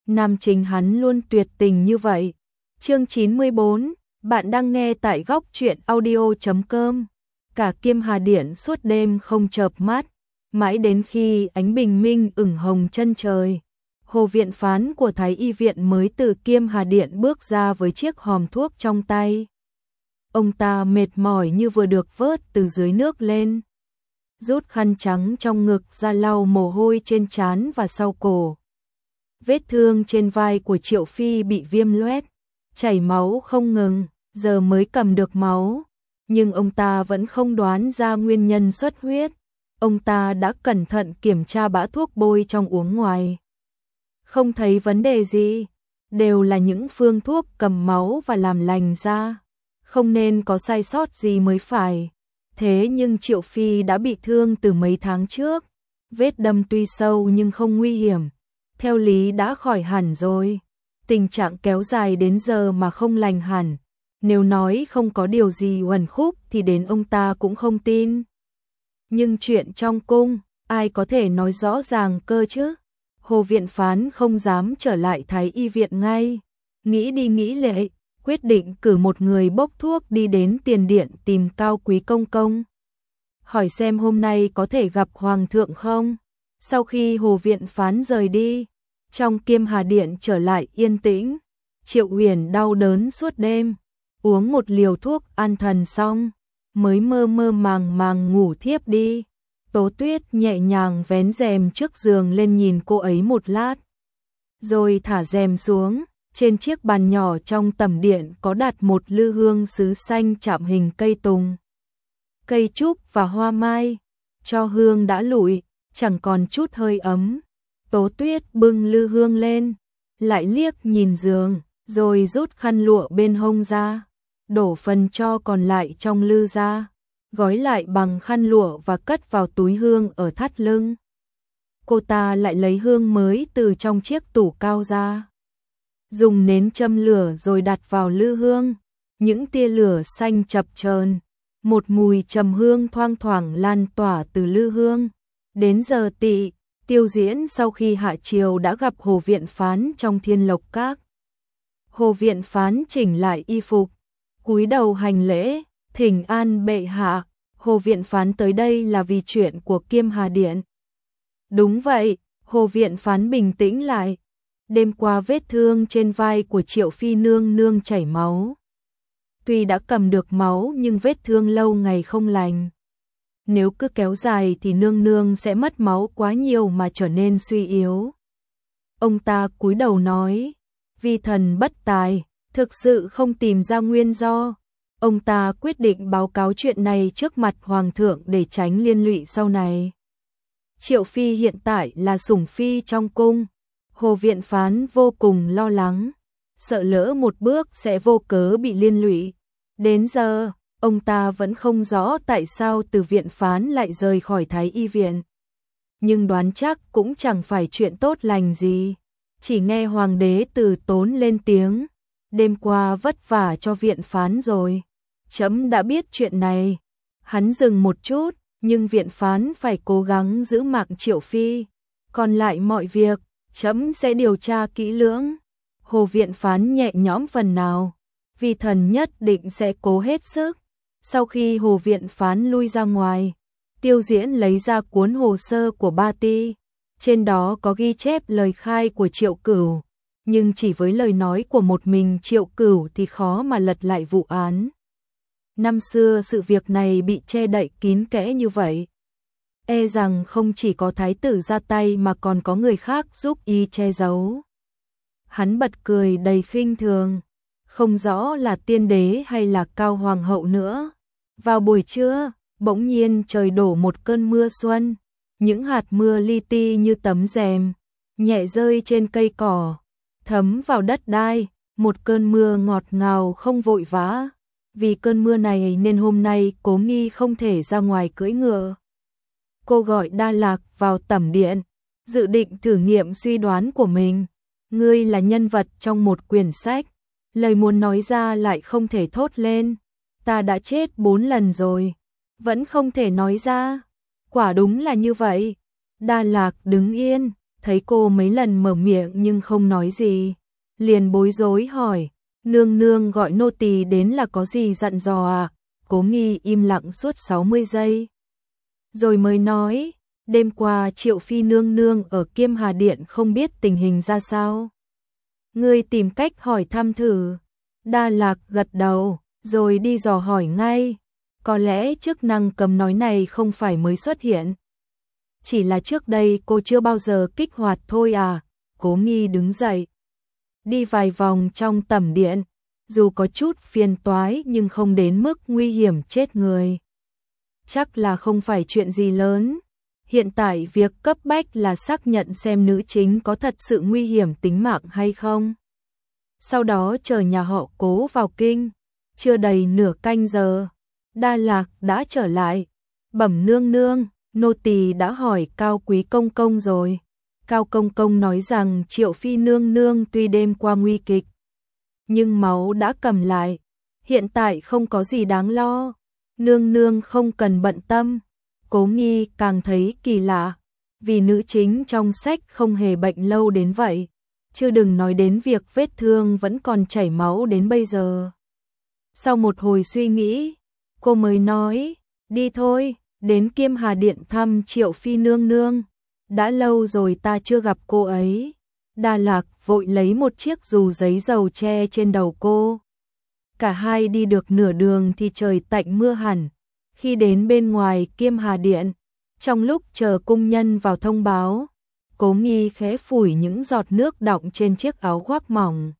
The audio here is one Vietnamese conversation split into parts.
nam chính hắn luôn tuyệt tình như vậy. Chương 94, bạn đang nghe tại góc truyện audio.com. Cả Kiêm Hà Điện suốt đêm không chợp mắt, mãi đến khi ánh bình minh ửng hồng chân trời, Hồ viện phán của Thái y viện mới từ Kiêm Hà Điện bước ra với chiếc hòm thuốc trong tay. Ông ta mệt mỏi như vừa được vớt từ dưới nước lên, rút khăn trắng trong ngực ra lau mồ hôi trên trán và sau cổ. Vết thương trên vai của Triệu Phi bị viêm loét, chảy máu không ngừng, giờ mới cầm được máu, nhưng ông ta vẫn không đoán ra nguyên nhân xuất huyết. Ông ta đã cẩn thận kiểm tra bã thuốc bôi trong uống ngoài, không thấy vấn đề gì, đều là những phương thuốc cầm máu và làm lành ra, không nên có sai sót gì mới phải. Thế nhưng Triệu Phi đã bị thương từ mấy tháng trước, vết đâm tuy sâu nhưng không nguy hiểm, theo lý đã khỏi hẳn rồi. Tình trạng kéo dài đến giờ mà không lành hẳn, nếu nói không có điều gì uẩn khúc thì đến ông ta cũng không tin. Nhưng chuyện trong cung, ai có thể nói rõ ràng cơ chứ? Hồ viện phán không dám trở lại Thái y viện ngay, nghĩ đi nghĩ lại, quyết định cử một người bốc thuốc đi đến tiền điện tìm Cao Quý công công, hỏi xem hôm nay có thể gặp hoàng thượng không. Sau khi Hồ viện phán rời đi, trong Kiêm Hà Điện trở lại yên tĩnh. Triệu Huyền đau đớn suốt đêm, uống một liều thuốc an thần xong, mới mơ mơ màng màng ngủ thiếp đi. Tố Tuyết nhẹ nhàng vén rèm trước giường lên nhìn cô ấy một lát, rồi thả rèm xuống. Trên chiếc bàn nhỏ trong tầm điện có đặt một lư hương sứ xanh chạm hình cây tùng, cây trúc và hoa mai. Cho hương đã lụi, chẳng còn chút hơi ấm. Tố Tuyết bưng lư hương lên, lại liếc nhìn giường, rồi rút khăn lụa bên hông ra, đổ phần tro còn lại trong lư ra, gói lại bằng khăn lụa và cất vào túi hương ở thắt lưng. Cô ta lại lấy hương mới từ trong chiếc tủ cao ra, dùng nến châm lửa rồi đặt vào lư hương. Những tia lửa xanh chập chờn, một mùi trầm hương thoang thoảng lan tỏa từ lư hương. Đến giờ tỵ, Tiêu Diễn sau khi hạ triều đã gặp Hồ viện phán trong Thiên Lộc Các. Hồ viện phán chỉnh lại y phục, cúi đầu hành lễ, thỉnh an bệ hạ. Hồ viện phán tới đây là vì chuyện của Kiêm Hà Điện. Đúng vậy, Hồ viện phán bình tĩnh lại. Đêm qua vết thương trên vai của Triệu Phi nương nương chảy máu. Tuy đã cầm được máu nhưng vết thương lâu ngày không lành. Nếu cứ kéo dài thì nương nương sẽ mất máu quá nhiều mà trở nên suy yếu. Ông ta cúi đầu nói, vi thần bất tài, thực sự không tìm ra nguyên do. Ông ta quyết định báo cáo chuyện này trước mặt hoàng thượng để tránh liên lụy sau này. Triệu Phi hiện tại là sủng phi trong cung. Hồ viện phán vô cùng lo lắng, sợ lỡ một bước sẽ vô cớ bị liên lụy. Đến giờ, ông ta vẫn không rõ tại sao Từ viện phán lại rời khỏi Thái y viện. Nhưng đoán chắc cũng chẳng phải chuyện tốt lành gì. Chỉ nghe hoàng đế Từ Tốn lên tiếng, đêm qua vất vả cho viện phán rồi. Trẫm đã biết chuyện này. Hắn dừng một chút, nhưng viện phán phải cố gắng giữ mạng Triệu Phi. Còn lại mọi việc, trẫm sẽ điều tra kỹ lưỡng. Hồ viện phán nhẹ nhõm phần nào, vì thần nhất định sẽ cố hết sức. Sau khi Hồ viện phán lui ra ngoài, Tiêu Diễn lấy ra cuốn hồ sơ của Ba Ti. Trên đó có ghi chép lời khai của Triệu Cửu, nhưng chỉ với lời nói của một mình Triệu Cửu thì khó mà lật lại vụ án. Năm xưa sự việc này bị che đậy kín kẽ như vậy, e rằng không chỉ có thái tử ra tay mà còn có người khác giúp y che giấu. Hắn bật cười đầy khinh thường, không rõ là tiên đế hay là Cao hoàng hậu nữa. Vào buổi trưa, bỗng nhiên trời đổ một cơn mưa xuân, những hạt mưa li ti như tấm rèm, nhẹ rơi trên cây cỏ, thấm vào đất đai, một cơn mưa ngọt ngào không vội vã. Vì cơn mưa này nên hôm nay Cố Nghi không thể ra ngoài cưỡi ngựa. Cô gọi Đa Lạc vào tẩm điện, dự định thử nghiệm suy đoán của mình. Ngươi là nhân vật trong một quyển sách, lời muốn nói ra lại không thể thốt lên. Ta đã chết 4 lần rồi, vẫn không thể nói ra. Quả đúng là như vậy. Đa Lạc đứng yên, thấy cô mấy lần mở miệng nhưng không nói gì, liền bối rối hỏi, nương nương gọi nô tỳ đến là có gì dặn dò à? Cố Nghi im lặng suốt 60 giây, rồi mới nói, đêm qua Triệu Phi nương nương ở Kiêm Hà Điện không biết tình hình ra sao. Ngươi tìm cách hỏi thăm thử. Đa Lạc gật đầu, rồi đi dò hỏi ngay. Có lẽ chức năng cấm nói này không phải mới xuất hiện. Chỉ là trước đây cô chưa bao giờ kích hoạt thôi à. Cố Nghi đứng dậy, đi vài vòng trong tẩm điện. Dù có chút phiền toái nhưng không đến mức nguy hiểm chết người. Chắc là không phải chuyện gì lớn. Hiện tại việc cấp bách là xác nhận xem nữ chính có thật sự nguy hiểm tính mạng hay không. Sau đó chờ nhà họ Cố vào kinh. Chưa đầy nửa canh giờ, Đa Lạc đã trở lại. Bẩm nương nương, nô tỳ đã hỏi Cao Quý công công rồi. Cao công công nói rằng Triệu Phi nương nương tuy đêm qua nguy kịch, nhưng máu đã cầm lại. Hiện tại không có gì đáng lo. Nương nương không cần bận tâm. Cố Nghi càng thấy kỳ lạ, vì nữ chính trong sách không hề bệnh lâu đến vậy, chứ đừng nói đến việc vết thương vẫn còn chảy máu đến bây giờ. Sau một hồi suy nghĩ, cô mới nói, đi thôi, đến Kiêm Hà Điện thăm Triệu Phi nương nương. Đã lâu rồi ta chưa gặp cô ấy. Đa Lạc vội lấy một chiếc dù giấy dầu che trên đầu cô. Cả hai đi được nửa đường thì trời tạnh mưa hẳn. Khi đến bên ngoài Kiêm Hà Điện, trong lúc chờ cung nhân vào thông báo, Cố Nghi khẽ phủi những giọt nước đọng trên chiếc áo khoác mỏng.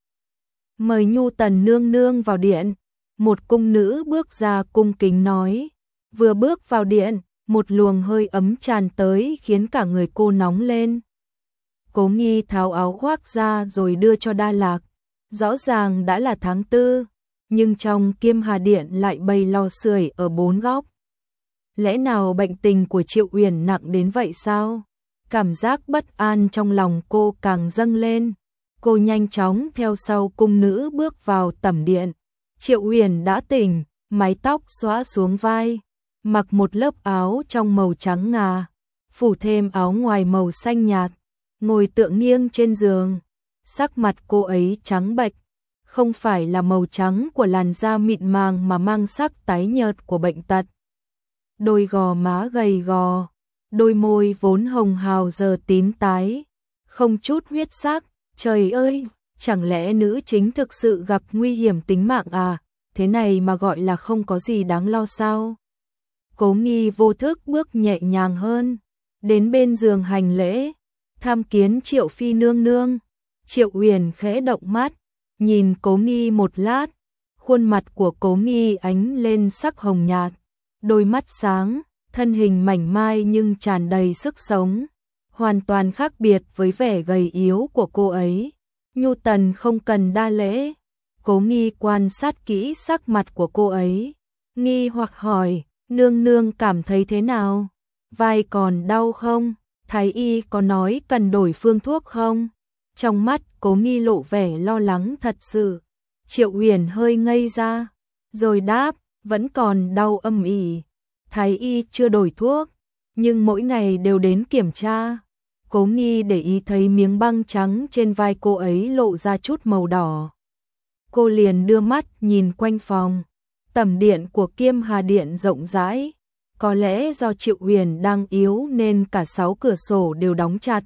Mời Nhu Tần nương nương vào điện. Một cung nữ bước ra cung kính nói. Vừa bước vào điện, một luồng hơi ấm tràn tới khiến cả người cô nóng lên. Cố Nghi tháo áo khoác ra rồi đưa cho Đa Lạc. Rõ ràng đã là tháng 4, nhưng trong Kiêm Hà Điện lại bày lò sưởi ở 4 góc. Lẽ nào bệnh tình của Triệu Uyển nặng đến vậy sao? Cảm giác bất an trong lòng cô càng dâng lên. Cô nhanh chóng theo sau cung nữ bước vào tẩm điện. Triệu Uyển đã tỉnh, mái tóc xõa xuống vai, mặc một lớp áo trong màu trắng ngà, phủ thêm áo ngoài màu xanh nhạt, ngồi tựa nghiêng trên giường. Sắc mặt cô ấy trắng bệch, không phải là màu trắng của làn da mịn màng mà mang sắc tái nhợt của bệnh tật. Đôi gò má gầy gò, đôi môi vốn hồng hào giờ tím tái, không chút huyết sắc. Trời ơi, chẳng lẽ nữ chính thực sự gặp nguy hiểm tính mạng à? Thế này mà gọi là không có gì đáng lo sao? Cố Nghi vô thức bước nhẹ nhàng hơn, đến bên giường hành lễ, tham kiến Triệu Phi nương nương. Triệu Uyển khẽ động mắt, nhìn Cố Nghi một lát, khuôn mặt của Cố Nghi ánh lên sắc hồng nhạt, đôi mắt sáng, thân hình mảnh mai nhưng tràn đầy sức sống, hoàn toàn khác biệt với vẻ gầy yếu của cô ấy. Nhu Tần không cần đa lễ. Cố Nghi quan sát kỹ sắc mặt của cô ấy, nghi hoặc hỏi, nương nương cảm thấy thế nào? Vai còn đau không? Thái y có nói cần đổi phương thuốc không? Trong mắt Cố Nghi lộ vẻ lo lắng thật sự. Triệu Uyển hơi ngây ra, rồi đáp, vẫn còn đau âm ỉ. Thái y chưa đổi thuốc, nhưng mỗi ngày đều đến kiểm tra. Cố Nghi để ý thấy miếng băng trắng trên vai cô ấy lộ ra chút màu đỏ. Cô liền đưa mắt nhìn quanh phòng. Tẩm điện của Kiêm Hà Điện rộng rãi. Có lẽ do Triệu Uyển đang yếu nên cả 6 cửa sổ đều đóng chặt.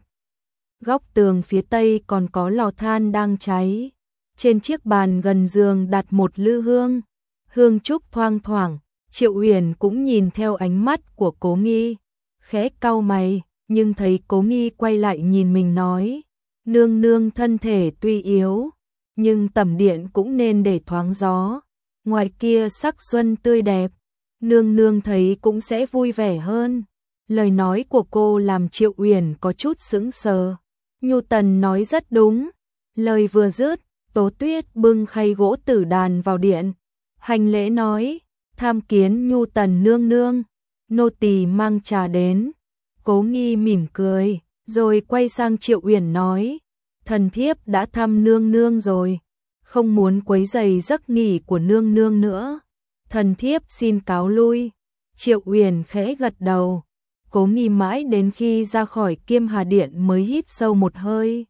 Góc tường phía tây còn có lò than đang cháy. Trên chiếc bàn gần giường đặt một lư hương. Hương trúc thoang thoảng. Triệu Uyển cũng nhìn theo ánh mắt của Cố Nghi, khẽ cau mày, nhưng thấy Cố Nghi quay lại nhìn mình nói, nương nương thân thể tuy yếu, nhưng tẩm điện cũng nên để thoáng gió, ngoài kia sắc xuân tươi đẹp, nương nương thấy cũng sẽ vui vẻ hơn. Lời nói của cô làm Triệu Uyển có chút sững sờ. Nhu Tần nói rất đúng. Lời vừa dứt, Tố Tuyết bưng khay gỗ tử đàn vào điện, hành lễ nói, tham kiến Nhu Tần nương nương, nô tỳ mang trà đến. Cố Nghi mỉm cười, rồi quay sang Triệu Uyển nói, thần thiếp đã thăm nương nương rồi, không muốn quấy rầy giấc nghỉ của nương nương nữa. Thần thiếp xin cáo lui. Triệu Uyển khẽ gật đầu. Cố Nghi mãi đến khi ra khỏi Kiêm Hà Điện mới hít sâu một hơi.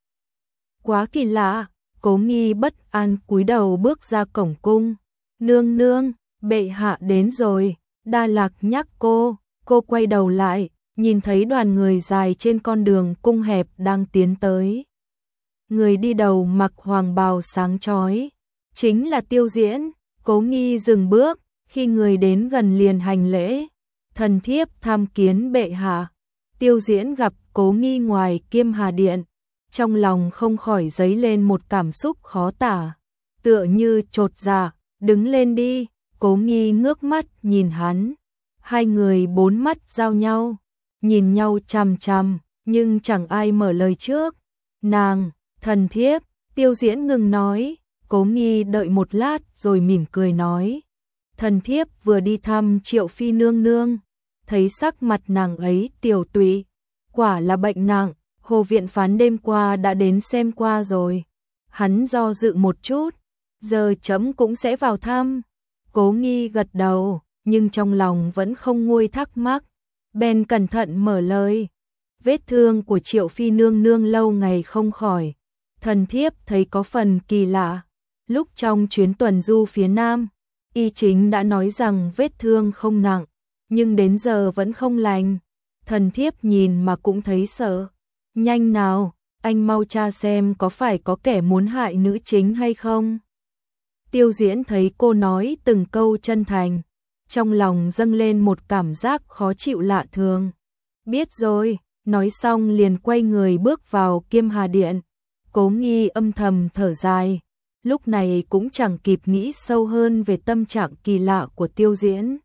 Quá kỳ lạ, Cố Nghi bất an cúi đầu bước ra cổng cung. Nương nương, bệ hạ đến rồi, Đa Lạc nhắc cô quay đầu lại, nhìn thấy đoàn người dài trên con đường cung hẹp đang tiến tới. Người đi đầu mặc hoàng bào sáng chói, chính là Tiêu Diễn. Cố Nghi dừng bước, khi người đến gần liền hành lễ. Thần thiếp tham kiến bệ hạ. Tiêu Diễn gặp Cố Nghi ngoài Kiêm Hà Điện, trong lòng không khỏi dấy lên một cảm xúc khó tả, tựa như chột dạ. Đứng lên đi. Cố Nghi ngước mắt nhìn hắn, hai người bốn mắt giao nhau, nhìn nhau chằm chằm, nhưng chẳng ai mở lời trước. Nàng, thần thiếp. Tiêu Diễn ngừng nói. Cố Nghi đợi một lát rồi mỉm cười nói, thần thiếp vừa đi thăm Triệu Phi nương nương, thấy sắc mặt nàng ấy tiều tụy, quả là bệnh nặng, Hồ Viện Phán đêm qua đã đến xem qua rồi. Hắn do dự một chút, giờ chấm cũng sẽ vào thăm. Cố Nghi gật đầu, nhưng trong lòng vẫn không nguôi thắc mắc, bèn cẩn thận mở lời. Vết thương của Triệu Phi nương nương lâu ngày không khỏi, thần thiếp thấy có phần kỳ lạ. Lúc trong chuyến tuần du phía Nam, y chính đã nói rằng vết thương không nặng, nhưng đến giờ vẫn không lành. Thần thiếp nhìn mà cũng thấy sợ. Nhanh nào, anh mau tra xem có phải có kẻ muốn hại nữ chính hay không. Tiêu Diễn thấy cô nói từng câu chân thành, trong lòng dâng lên một cảm giác khó chịu lạ thường. Biết rồi, nói xong liền quay người bước vào Kiêm Hà Điện. Cố Nghi âm thầm thở dài, lúc này cũng chẳng kịp nghĩ sâu hơn về tâm trạng kỳ lạ của Tiêu Diễn.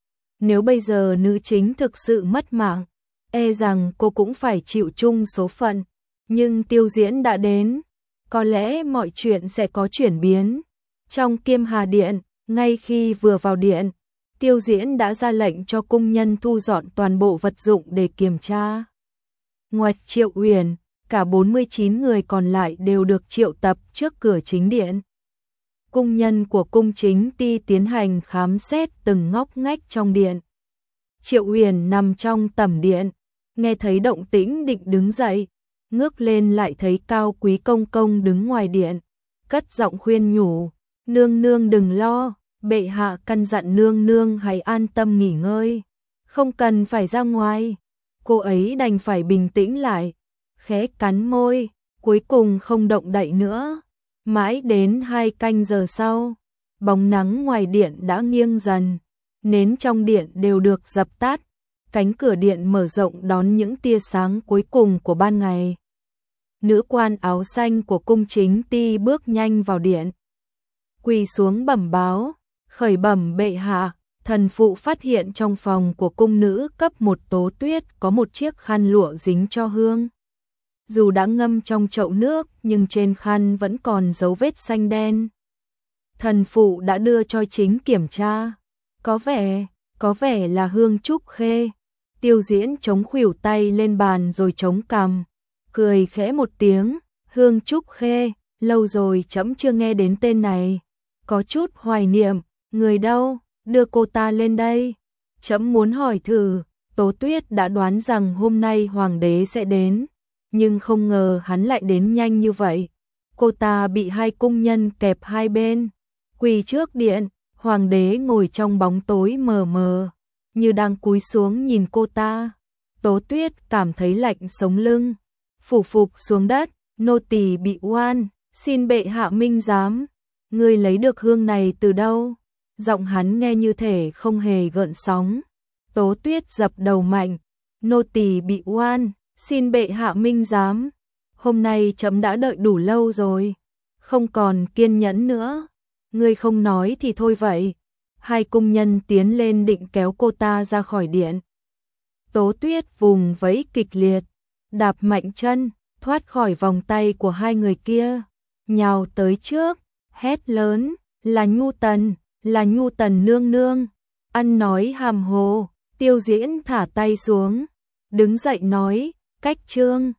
Nếu bây giờ nữ chính thực sự mất mạng, e rằng cô cũng phải chịu chung số phận, nhưng Tiêu Diễn đã đến, có lẽ mọi chuyện sẽ có chuyển biến. Trong Kiêm Hà Điện, ngay khi vừa vào điện, Tiêu Diễn đã ra lệnh cho cung nhân thu dọn toàn bộ vật dụng để kiểm tra. Ngoài Triệu Uyển, cả 49 người còn lại đều được triệu tập trước cửa chính điện. Cung nhân của cung chính ty tiến hành khám xét từng ngóc ngách trong điện. Triệu Uyển nằm trong tẩm điện, nghe thấy động tĩnh định đứng dậy, ngước lên lại thấy Cao Quý công công đứng ngoài điện, cất giọng khuyên nhủ, nương nương đừng lo, bệ hạ căn dặn nương nương hãy an tâm nghỉ ngơi, không cần phải ra ngoài. Cô ấy đành phải bình tĩnh lại, khẽ cắn môi, cuối cùng không động đậy nữa. Mãi đến 2 canh giờ sau, bóng nắng ngoài điện đã nghiêng dần, nến trong điện đều được dập tắt, cánh cửa điện mở rộng đón những tia sáng cuối cùng của ban ngày. Nữ quan áo xanh của cung chính ty bước nhanh vào điện, quỳ xuống bẩm báo, khởi bẩm bệ hạ, thần phụ phát hiện trong phòng của cung nữ cấp 1 Tố Tuyết có một chiếc khăn lụa dính cho hương. Dù đã ngâm trong chậu nước nhưng trên khăn vẫn còn dấu vết xanh đen. Thần phụ đã đưa cho chính kiểm tra. Có vẻ là hương trúc khê. Tiêu Diễn chống khuỷu tay lên bàn rồi chống cằm, cười khẽ một tiếng, hương trúc khê, lâu rồi trẫm chưa nghe đến tên này. Có chút hoài niệm, người đâu, đưa cô ta lên đây. Trẫm muốn hỏi thử, Tố Tuyết đã đoán rằng hôm nay hoàng đế sẽ đến, nhưng không ngờ hắn lại đến nhanh như vậy. Cô ta bị 2 cung nhân kẹp hai bên, quỳ trước điện, hoàng đế ngồi trong bóng tối mờ mờ, như đang cúi xuống nhìn cô ta. Tố Tuyết cảm thấy lạnh sống lưng, phủ phục xuống đất, nô tỳ bị oan, xin bệ hạ minh giám. Ngươi lấy được hương này từ đâu? Giọng hắn nghe như thể không hề gợn sóng. Tố Tuyết dập đầu mạnh, nô tỳ bị oan, xin bệ hạ minh giám. Hôm nay trẫm đã đợi đủ lâu rồi, không còn kiên nhẫn nữa. Ngươi không nói thì thôi vậy. 2 cung nhân tiến lên định kéo cô ta ra khỏi điện. Tố Tuyết vùng vẫy kịch liệt, đạp mạnh chân, thoát khỏi vòng tay của 2 người kia, nhào tới trước, hét lớn, là Nhu Tần nương nương. Ăn nói hàm hồ. Tiêu Diễn thả tay xuống, đứng dậy nói, cách trương.